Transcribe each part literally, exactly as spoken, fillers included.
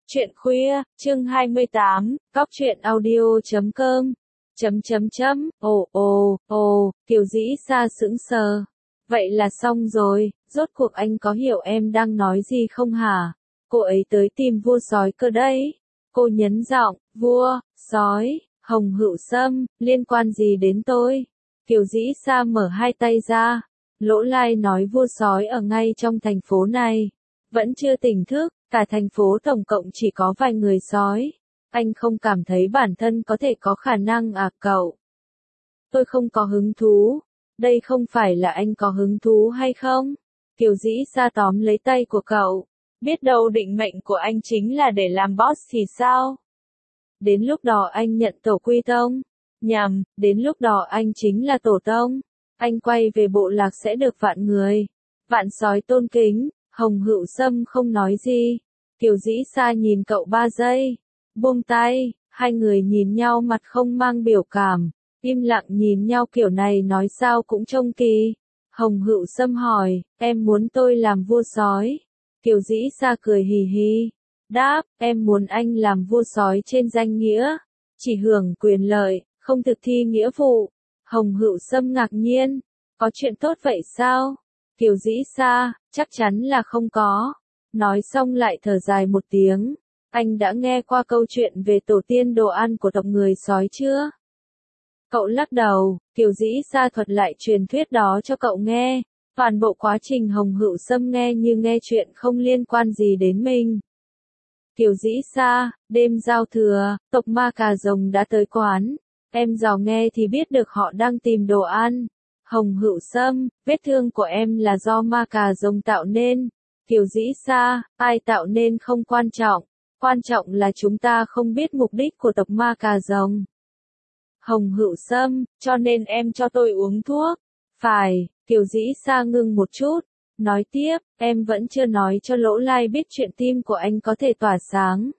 Chuyện khuya, chương hai mươi tám, cóc truyện audio chấm com, chấm chấm chấm, ồ ồ, ồ, Kiều Dĩ Sa sững sờ. Vậy là xong rồi, rốt cuộc anh có hiểu em đang nói gì không hả? Cô ấy tới tìm vua sói cơ đấy. Cô nhấn giọng, vua, sói, Hồng Hữu Sâm, liên quan gì đến tôi? Kiều Dĩ Sa mở hai tay ra. Lỗ Lai nói vua sói ở ngay trong thành phố này. Vẫn chưa tỉnh thức, cả thành phố tổng cộng chỉ có vài người sói. Anh không cảm thấy bản thân có thể có khả năng à cậu? Tôi không có hứng thú. Đây không phải là anh có hứng thú hay không? Kiều Dĩ Sa tóm lấy tay của cậu. Biết đâu định mệnh của anh chính là để làm boss thì sao? Đến lúc đó anh nhận tổ quy tông. Nhầm, đến lúc đó anh chính là tổ tông. Anh quay về bộ lạc sẽ được vạn người. Vạn sói tôn kính. Hồng Hữu Sâm không nói gì. Kiều Dĩ Sa nhìn cậu ba giây. Buông tay, hai người nhìn nhau mặt không mang biểu cảm. Im lặng nhìn nhau kiểu này nói sao cũng trông kỳ. Hồng Hữu Sâm hỏi, em muốn tôi làm vua sói? Kiều Dĩ Sa cười hì hì. Đáp, em muốn anh làm vua sói trên danh nghĩa. Chỉ hưởng quyền lợi, không thực thi nghĩa vụ. Hồng Hữu Sâm ngạc nhiên. Có chuyện tốt vậy sao? Kiều Dĩ Sa, chắc chắn là không có. Nói xong lại thở dài một tiếng. Anh đã nghe qua câu chuyện về tổ tiên đồ ăn của tộc người sói chưa? Cậu lắc đầu. Kiều Dĩ Sa thuật lại truyền thuyết đó cho cậu nghe. Toàn bộ quá trình Hồng Hữu Sâm nghe như nghe chuyện không liên quan gì đến mình. Kiều Dĩ Sa, đêm giao thừa, tộc Ma Cà Rồng đã tới quán. Em dò nghe thì biết được họ đang tìm đồ ăn. Hồng Hữu Sâm, vết thương của em là do Ma Cà Rồng tạo nên. Kiều Dĩ Sa, ai tạo nên không quan trọng. Quan trọng là chúng ta không biết mục đích của tộc Ma Cà Rồng. Hồng Hữu Sâm, cho nên em cho tôi uống thuốc. Phải, Kiều Dĩ Sa ngưng một chút. Nói tiếp, em vẫn chưa nói cho Lỗ Lai biết chuyện tim của anh có thể tỏa sáng.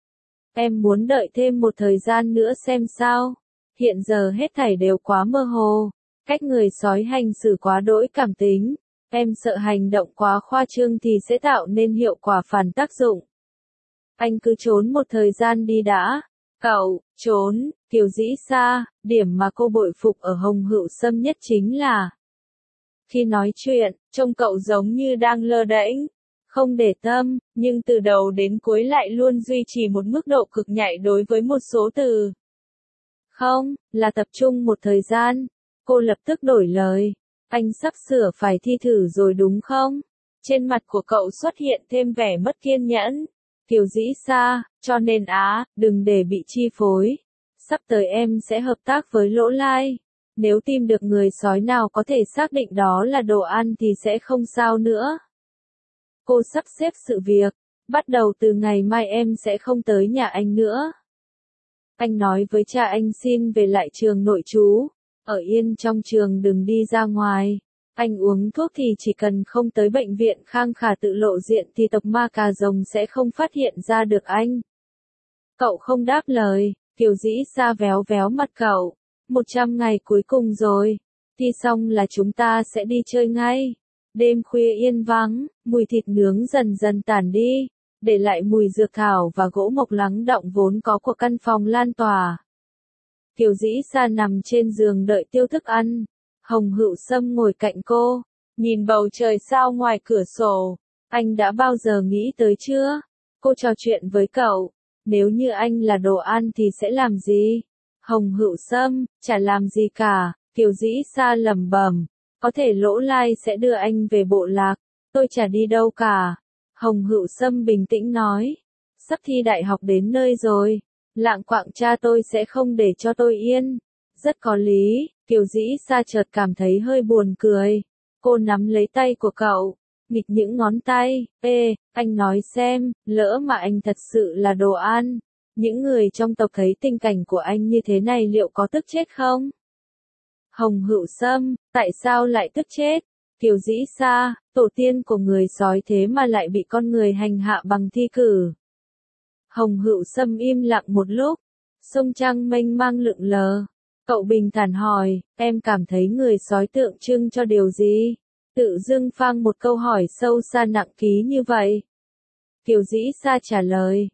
Em muốn đợi thêm một thời gian nữa xem sao. Hiện giờ hết thảy đều quá mơ hồ. Cách người sói hành xử quá đỗi cảm tính. Em sợ hành động quá khoa trương thì sẽ tạo nên hiệu quả phản tác dụng. Anh cứ trốn một thời gian đi đã. Cậu, trốn, Kiều Dĩ Sa, điểm mà cô bội phục ở Hồng Hữu Sâm nhất chính là khi nói chuyện, trông cậu giống như đang lơ đễnh, không để tâm, nhưng từ đầu đến cuối lại luôn duy trì một mức độ cực nhạy đối với một số từ. Không, là tập trung một thời gian. Cô lập tức đổi lời. Anh sắp sửa phải thi thử rồi đúng không? Trên mặt của cậu xuất hiện thêm vẻ mất kiên nhẫn. Kiều Dĩ Sa, cho nên á, đừng để bị chi phối. Sắp tới em sẽ hợp tác với Lỗ Lai. Nếu tìm được người sói nào có thể xác định đó là đồ ăn thì sẽ không sao nữa. Cô sắp xếp sự việc. Bắt đầu từ ngày mai em sẽ không tới nhà anh nữa. Anh nói với cha anh xin về lại trường nội trú. Ở yên trong trường đừng đi ra ngoài. Anh uống thuốc thì chỉ cần không tới bệnh viện khang khả tự lộ diện thì tộc Ma Cà Rồng sẽ không phát hiện ra được anh. Cậu không đáp lời. Kiều Dĩ Sa véo véo mặt cậu. Một trăm ngày cuối cùng rồi. Thi xong là chúng ta sẽ đi chơi ngay. Đêm khuya yên vắng, mùi thịt nướng dần dần tản đi. Để lại mùi dược thảo và gỗ mộc lắng đọng vốn có của căn phòng lan tỏa. Kiều Dĩ Sa nằm trên giường đợi tiêu thức ăn. Hồng Hữu Sâm ngồi cạnh cô, nhìn bầu trời sao ngoài cửa sổ. Anh đã bao giờ nghĩ tới chưa? Cô trò chuyện với cậu. Nếu như anh là đồ ăn thì sẽ làm gì? Hồng Hữu Sâm, chả làm gì cả. Kiều Dĩ Sa lẩm bẩm. Có thể Lỗ Lai sẽ đưa anh về bộ lạc. Tôi chả đi đâu cả. Hồng Hữu Sâm bình tĩnh nói. Sắp thi đại học đến nơi rồi. Lạng quạng cha tôi sẽ không để cho tôi yên. Rất có lý. Kiều Dĩ Sa chợt cảm thấy hơi buồn cười. Cô nắm lấy tay của cậu. Nghịch những ngón tay. Ê, anh nói xem, lỡ mà anh thật sự là đồ ăn. Những người trong tộc thấy tình cảnh của anh như thế này liệu có tức chết không? Hồng Hữu Sâm, tại sao lại tức chết? Kiều Dĩ Sa, tổ tiên của người sói thế mà lại bị con người hành hạ bằng thi cử. Hồng Hữu Sâm im lặng một lúc. Sông Trăng mênh mang lượn lờ. Cậu bình thản hỏi, em cảm thấy người sói tượng trưng cho điều gì? Tự dưng phang một câu hỏi sâu xa nặng ký như vậy. Kiều Dĩ Sa trả lời.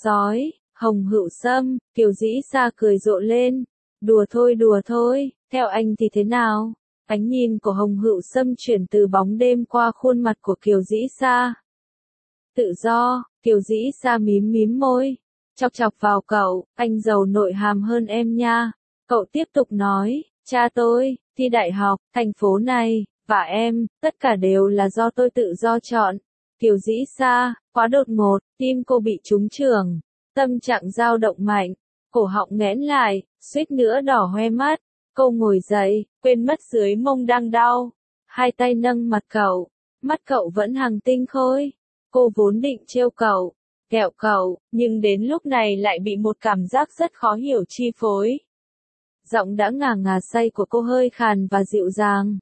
sói, Hồng Hữu Sâm, Kiều Dĩ Sa cười rộ lên. Đùa thôi đùa thôi, theo anh thì thế nào? Ánh nhìn của Hồng Hữu Sâm chuyển từ bóng đêm qua khuôn mặt của Kiều Dĩ Sa. Tự do, Kiều Dĩ Sa mím mím môi, chọc chọc vào cậu, anh giàu nội hàm hơn em nha. Cậu tiếp tục nói, cha tôi, thi đại học, thành phố này, và em, tất cả đều là do tôi tự do chọn. Kiều Dĩ Sa, quá đột ngột, tim cô bị trúng chưởng, tâm trạng dao động mạnh, cổ họng nghẽn lại, suýt nữa đỏ hoe mắt. Cô ngồi dậy, quên mất dưới mông đang đau, hai tay nâng mặt cậu, mắt cậu vẫn hằng tinh khôi. Cô vốn định trêu cậu, ghẹo cậu, nhưng đến lúc này lại bị một cảm giác rất khó hiểu chi phối. Giọng đã ngà ngà say của cô hơi khàn và dịu dàng.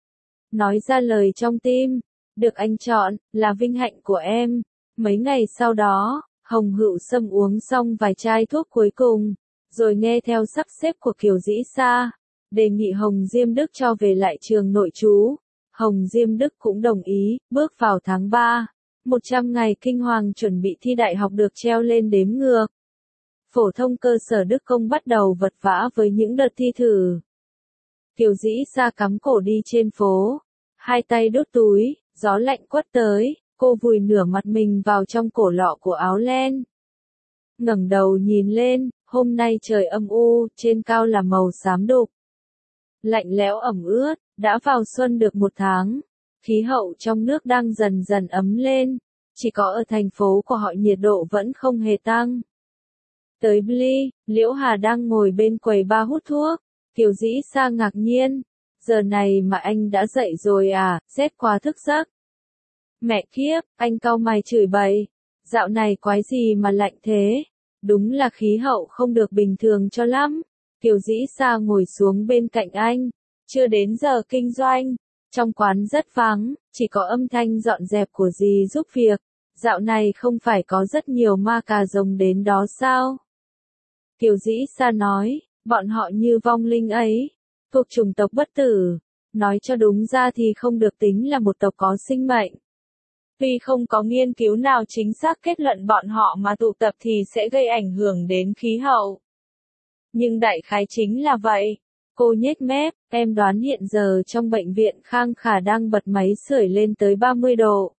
Nói ra lời trong tim, được anh chọn, là vinh hạnh của em. Mấy ngày sau đó, Hồng Hữu Sâm uống xong vài chai thuốc cuối cùng, rồi nghe theo sắp xếp của Kiều Dĩ Sa, đề nghị Hồng Diêm Đức cho về lại trường nội trú. Hồng Diêm Đức cũng đồng ý, bước vào tháng ba. một trăm ngày kinh hoàng chuẩn bị thi đại học được treo lên đếm ngược. Phổ thông cơ sở Đức Công bắt đầu vật vã với những đợt thi thử. Kiều Dĩ Sa cắm cổ đi trên phố, hai tay đút túi, gió lạnh quất tới, cô vùi nửa mặt mình vào trong cổ lọ của áo len. Ngẩng đầu nhìn lên, hôm nay trời âm u, trên cao là màu xám đục. Lạnh lẽo ẩm ướt, đã vào xuân được một tháng. Khí hậu trong nước đang dần dần ấm lên, chỉ có ở thành phố của họ nhiệt độ vẫn không hề tăng. Tới Bly, Liễu Hà đang ngồi bên quầy bar hút thuốc, Kiều Dĩ Sa ngạc nhiên, giờ này mà anh đã dậy rồi à, rét quá thức giấc. Mẹ kiếp, anh cau mày chửi bậy, dạo này quái gì mà lạnh thế, đúng là khí hậu không được bình thường cho lắm. Kiều Dĩ Sa ngồi xuống bên cạnh anh, chưa đến giờ kinh doanh. Trong quán rất vắng, chỉ có âm thanh dọn dẹp của dì giúp việc. Dạo này không phải có rất nhiều ma cà rồng đến đó sao? Kiều Dĩ Sa nói, bọn họ như vong linh ấy, thuộc chủng tộc bất tử. Nói cho đúng ra thì không được tính là một tộc có sinh mệnh. Tuy không có nghiên cứu nào chính xác kết luận bọn họ mà tụ tập thì sẽ gây ảnh hưởng đến khí hậu. Nhưng đại khái chính là vậy. Cô nhếch mép, em đoán hiện giờ trong bệnh viện Khang Khả đang bật máy sưởi lên tới ba mươi độ.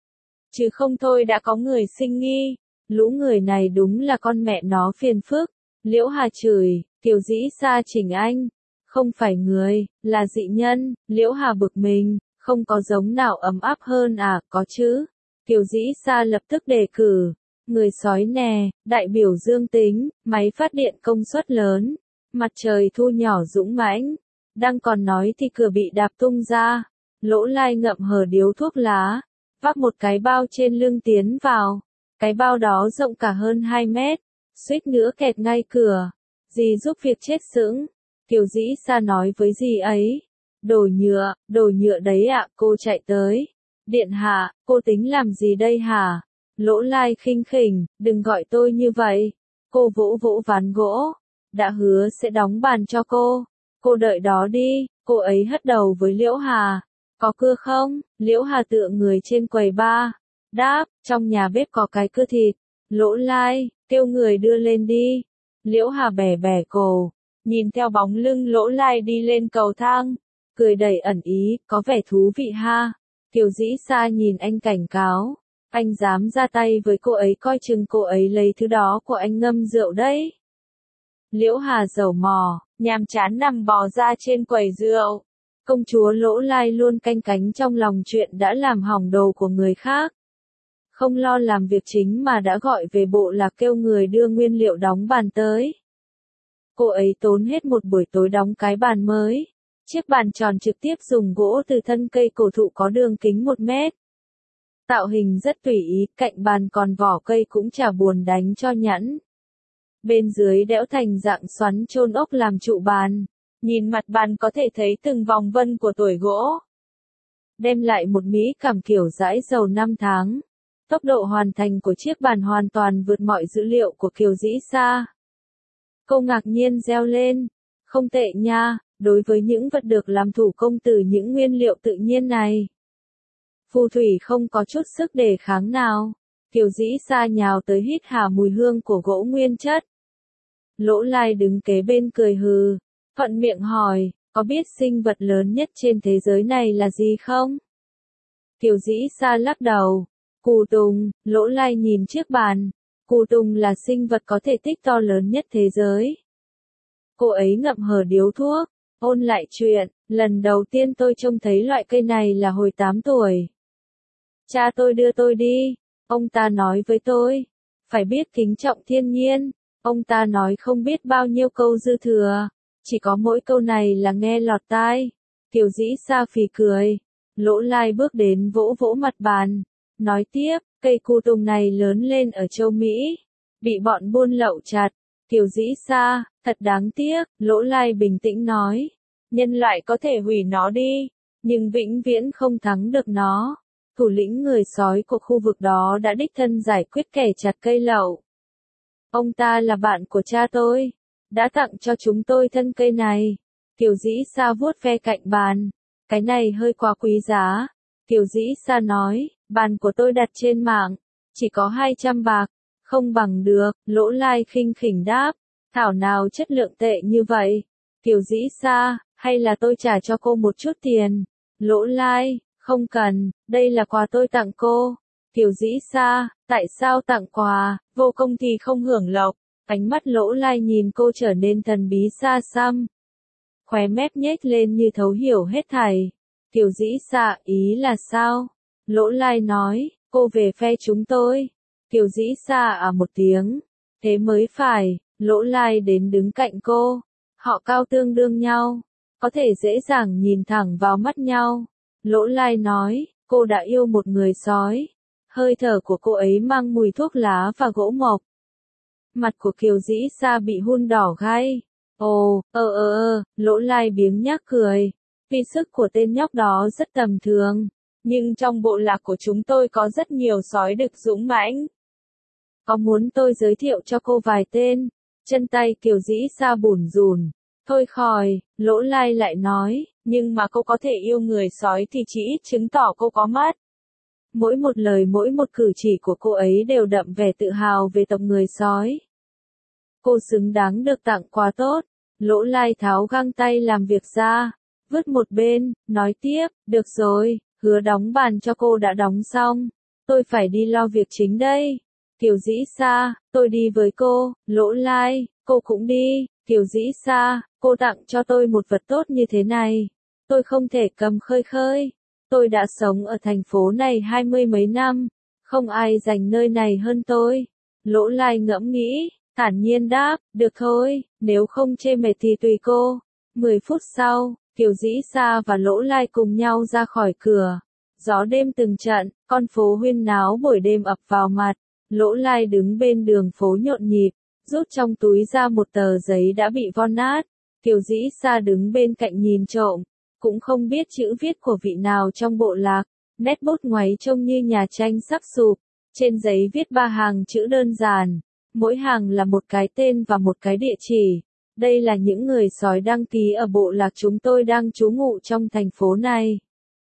Chứ không thôi đã có người sinh nghi, lũ người này đúng là con mẹ nó phiền phức. Liễu Hà chửi, Kiều Dĩ Sa chỉnh anh, không phải người, là dị nhân. Liễu Hà bực mình, không có giống nào ấm áp hơn à, có chứ. Kiều Dĩ Sa lập tức đề cử, người sói nè, đại biểu dương tính, máy phát điện công suất lớn. Mặt trời thu nhỏ dũng mãnh, đang còn nói thì cửa bị đạp tung ra, Lỗ Lai ngậm hờ điếu thuốc lá, vác một cái bao trên lưng tiến vào, cái bao đó rộng cả hơn hai mét, suýt nữa kẹt ngay cửa. Dì giúp việc chết sững, Kiều Dĩ Sa nói với dì ấy, đồ nhựa, đồ nhựa đấy ạ. Cô chạy tới, điện hạ, cô tính làm gì đây hả? Lỗ Lai khinh khỉnh, đừng gọi tôi như vậy. Cô vỗ vỗ ván gỗ, đã hứa sẽ đóng bàn cho cô. Cô đợi đó đi. Cô ấy hất đầu với Liễu Hà, có cưa không? Liễu Hà tựa người trên quầy bar, đáp, trong nhà bếp có cái cưa thịt. Lỗ Lai, kêu người đưa lên đi. Liễu Hà bẻ bẻ cổ, nhìn theo bóng lưng Lỗ Lai đi lên cầu thang, cười đầy ẩn ý, có vẻ thú vị ha. Kiều Dĩ Sa nhìn anh cảnh cáo, anh dám ra tay với cô ấy coi chừng cô ấy lấy thứ đó của anh ngâm rượu đấy. Liễu Hà dầu mò, nhàm chán nằm bò ra trên quầy rượu. Công chúa Lỗ Lai luôn canh cánh trong lòng chuyện đã làm hỏng đồ của người khác. Không lo làm việc chính mà đã gọi về bộ lạc kêu người đưa nguyên liệu đóng bàn tới. Cô ấy tốn hết một buổi tối đóng cái bàn mới. Chiếc bàn tròn trực tiếp dùng gỗ từ thân cây cổ thụ có đường kính một mét. Tạo hình rất tùy ý, cạnh bàn còn vỏ cây cũng chả buồn đánh cho nhẵn. Bên dưới đẽo thành dạng xoắn chôn ốc làm trụ bàn. Nhìn mặt bàn có thể thấy từng vòng vân của tuổi gỗ. Đem lại một mỹ cảm kiểu dãi dầu năm tháng. Tốc độ hoàn thành của chiếc bàn hoàn toàn vượt mọi dữ liệu của Kiều Dĩ Sa. Cô ngạc nhiên reo lên. Không tệ nha, đối với những vật được làm thủ công từ những nguyên liệu tự nhiên này. Phù thủy không có chút sức đề kháng nào. Kiều Dĩ Sa nhào tới hít hà mùi hương của gỗ nguyên chất. Lỗ Lai đứng kế bên cười hừ, thuận miệng hỏi, có biết sinh vật lớn nhất trên thế giới này là gì không? Kiều Dĩ Sa lắc đầu, cù tùng. Lỗ Lai nhìn chiếc bàn, cù tùng là sinh vật có thể tích to lớn nhất thế giới. Cô ấy ngậm hở điếu thuốc, ôn lại chuyện, lần đầu tiên tôi trông thấy loại cây này là hồi tám tuổi. Cha tôi đưa tôi đi, ông ta nói với tôi, phải biết kính trọng thiên nhiên, ông ta nói không biết bao nhiêu câu dư thừa, chỉ có mỗi câu này là nghe lọt tai. Kiều Dĩ Sa phì cười, Lỗ Lai bước đến vỗ vỗ mặt bàn, nói tiếp, cây cu tùng này lớn lên ở châu Mỹ, bị bọn buôn lậu chặt. Kiều Dĩ Sa, thật đáng tiếc, Lỗ Lai bình tĩnh nói, nhân loại có thể hủy nó đi, nhưng vĩnh viễn không thắng được nó. Thủ lĩnh người sói của khu vực đó đã đích thân giải quyết kẻ chặt cây lậu. Ông ta là bạn của cha tôi, đã tặng cho chúng tôi thân cây này. Kiều Dĩ Sa vuốt ve cạnh bàn, cái này hơi quá quý giá. Kiều Dĩ Sa nói, bàn của tôi đặt trên mạng, chỉ có hai trăm bạc, không bằng được. Lỗ Lai khinh khỉnh đáp, thảo nào chất lượng tệ như vậy. Kiều Dĩ Sa, hay là tôi trả cho cô một chút tiền? Lỗ Lai, không cần, đây là quà tôi tặng cô. Kiều Dĩ Sa, tại sao tặng quà, vô công thì không hưởng lộc. Ánh mắt Lỗ Lai nhìn cô trở nên thần bí xa xăm. Khóe mép nhếch lên như thấu hiểu hết thảy. Kiều Dĩ Sa, ý là sao? Lỗ Lai nói, cô về phe chúng tôi. Kiều Dĩ Sa à một tiếng, thế mới phải. Lỗ Lai đến đứng cạnh cô, họ cao tương đương nhau, có thể dễ dàng nhìn thẳng vào mắt nhau. Lỗ Lai nói, cô đã yêu một người sói. Hơi thở của cô ấy mang mùi thuốc lá và gỗ mộc. Mặt của Kiều Dĩ Sa bị hun đỏ gai. Ồ, ơ ơ ơ, Lỗ Lai biếng nhác cười. Vì sức của tên nhóc đó rất tầm thường, nhưng trong bộ lạc của chúng tôi có rất nhiều sói đực dũng mãnh. Có muốn tôi giới thiệu cho cô vài tên? Chân tay Kiều Dĩ Sa bủn rủn. Thôi khỏi, Lỗ Lai lại nói, nhưng mà cô có thể yêu người sói thì chỉ ít chứng tỏ cô có mắt. Mỗi một lời mỗi một cử chỉ của cô ấy đều đậm vẻ tự hào về tộc người sói. Cô xứng đáng được tặng quà tốt. Lỗ Lai tháo găng tay làm việc ra, vứt một bên, nói tiếp, được rồi, hứa đóng bàn cho cô đã đóng xong. Tôi phải đi lo việc chính đây. Kiều Dĩ Sa, tôi đi với cô. Lỗ Lai, cô cũng đi. Kiều Dĩ Sa, cô tặng cho tôi một vật tốt như thế này, tôi không thể cầm khơi khơi. Tôi đã sống ở thành phố này hai mươi mấy năm, không ai dành nơi này hơn tôi. Lỗ Lai ngẫm nghĩ, thản nhiên đáp, được thôi, nếu không chê mệt thì tùy cô. Mười phút sau, Kiều Dĩ Sa và Lỗ Lai cùng nhau ra khỏi cửa. Gió đêm từng trận, con phố huyên náo buổi đêm ập vào mặt. Lỗ Lai đứng bên đường phố nhộn nhịp, rút trong túi ra một tờ giấy đã bị von nát. Kiều Dĩ Sa đứng bên cạnh nhìn trộm, cũng không biết chữ viết của vị nào trong bộ lạc. Nét bút ngoáy trông như nhà tranh sắp sụp. Trên giấy viết ba hàng chữ đơn giản, mỗi hàng là một cái tên và một cái địa chỉ. Đây là những người sói đăng ký ở bộ lạc chúng tôi đang trú ngụ trong thành phố này.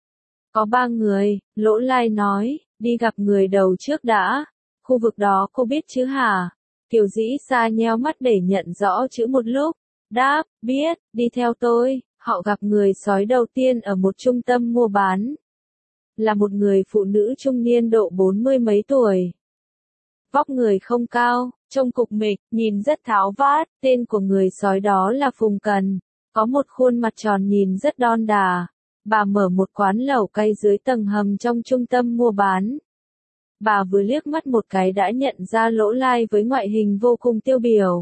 Có ba người, Lỗ Lai nói, đi gặp người đầu trước đã. Khu vực đó cô biết chứ hả? Kiều Dĩ Sa nheo mắt để nhận rõ chữ một lúc. Đáp, biết, đi theo tôi. Họ gặp người sói đầu tiên ở một trung tâm mua bán. Là một người phụ nữ trung niên độ bốn mươi mấy tuổi. Vóc người không cao, trông cục mịch, nhìn rất tháo vát. Tên của người sói đó là Phùng Cần. Có một khuôn mặt tròn nhìn rất đon đà. Bà mở một quán lẩu cay dưới tầng hầm trong trung tâm mua bán. Bà vừa liếc mắt một cái đã nhận ra Lỗ Lai với ngoại hình vô cùng tiêu biểu.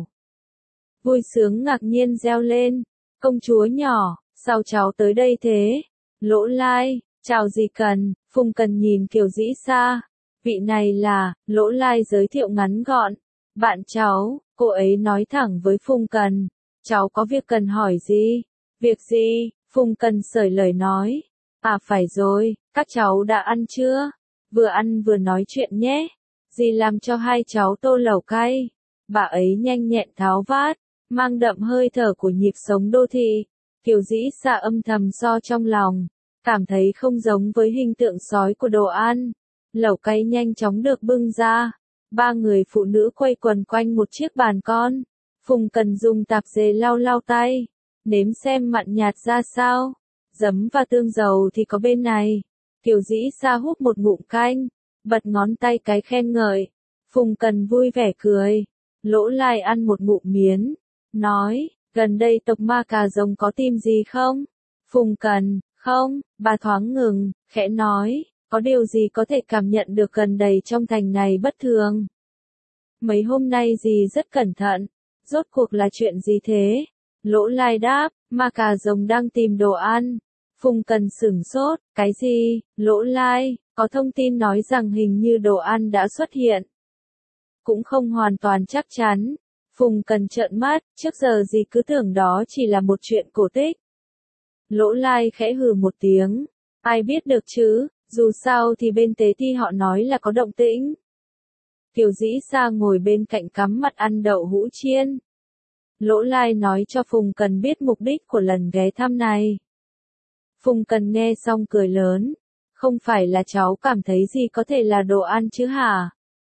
Vui sướng ngạc nhiên reo lên, công chúa nhỏ, sao cháu tới đây thế? Lỗ Lai, chào dì Cần. Phùng Cần nhìn Kiều Dĩ Sa. Vị này là, Lỗ Lai giới thiệu ngắn gọn. Bạn cháu, cô ấy nói thẳng với Phùng Cần. Cháu có việc cần hỏi gì? Việc gì? Phùng Cần sởi lời nói. À phải rồi, các cháu đã ăn chưa? Vừa ăn vừa nói chuyện nhé. Dì làm cho hai cháu tô lẩu cay. Bà ấy nhanh nhẹn tháo vát, mang đậm hơi thở của nhịp sống đô thị. Kiều Dĩ Sa âm thầm so trong lòng, cảm thấy không giống với hình tượng sói của đồ ăn. Lẩu cay nhanh chóng được bưng ra. Ba người phụ nữ quay quần quanh một chiếc bàn con. Phùng Cần dùng tạp dề lau lau tay. Nếm xem mặn nhạt ra sao. Giấm và tương dầu thì có bên này. Kiều Dĩ Sa húp một ngụm canh. Bật ngón tay cái khen ngợi. Phùng Cần vui vẻ cười. Lỗ Lai ăn một ngụm miến. Nói, gần đây tộc Ma Cà Rồng có tin gì không? Phùng Cần, không, bà thoáng ngừng, khẽ nói, có điều gì có thể cảm nhận được gần đây trong thành này bất thường? Mấy hôm nay dì rất cẩn thận, rốt cuộc là chuyện gì thế? Lỗ Lai đáp, Ma Cà Rồng đang tìm đồ ăn. Phùng Cần sửng sốt, cái gì? Lỗ Lai, có thông tin nói rằng hình như đồ ăn đã xuất hiện. Cũng không hoàn toàn chắc chắn. Phùng Cần trợn mắt, trước giờ dì cứ tưởng đó chỉ là một chuyện cổ tích. Lỗ Lai khẽ hừ một tiếng. Ai biết được chứ, dù sao thì bên tế ti họ nói là có động tĩnh. Kiều Dĩ Sa ngồi bên cạnh cắm mặt ăn đậu hũ chiên. Lỗ Lai nói cho Phùng Cần biết mục đích của lần ghé thăm này. Phùng Cần nghe xong cười lớn. Không phải là cháu cảm thấy gì có thể là đồ ăn chứ hả?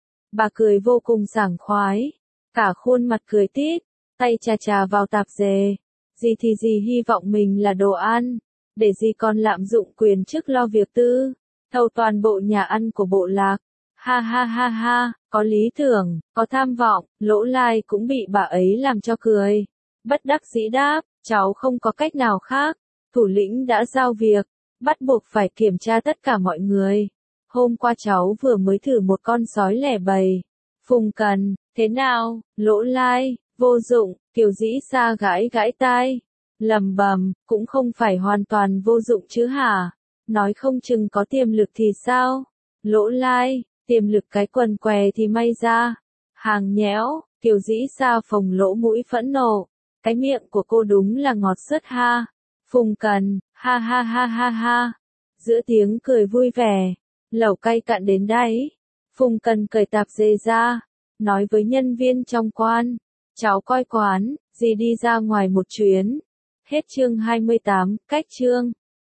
Bà cười vô cùng sảng khoái. Cả khuôn mặt cười tít, tay chà chà vào tạp dề. Dì thì dì hy vọng mình là đồ ăn, để dì còn lạm dụng quyền chức lo việc tư, thâu toàn bộ nhà ăn của bộ lạc. Ha ha ha ha, có lý tưởng, có tham vọng, Lỗ Lai cũng bị bà ấy làm cho cười. Bất đắc dĩ đáp, cháu không có cách nào khác, thủ lĩnh đã giao việc, bắt buộc phải kiểm tra tất cả mọi người. Hôm qua cháu vừa mới thử một con sói lẻ bầy. Phùng Cần, thế nào? Lỗ Lai, vô dụng, Kiều Dĩ Sa gãi gãi tai. Lầm bầm, cũng không phải hoàn toàn vô dụng chứ hả? Nói không chừng có tiềm lực thì sao? Lỗ Lai, tiềm lực cái quần què thì may ra. Hàng nhẽo, Kiều Dĩ Sa phồng lỗ mũi phẫn nộ. Cái miệng của cô đúng là ngọt sứt ha. Phùng Cần, ha ha ha ha ha. Giữa tiếng cười vui vẻ, lẩu cay cạn đến đáy. Phùng Cần cởi tạp dề ra, nói với nhân viên trong quan, cháu coi quán, dì đi ra ngoài một chuyến. Hết chương hai mươi tám, cách chương.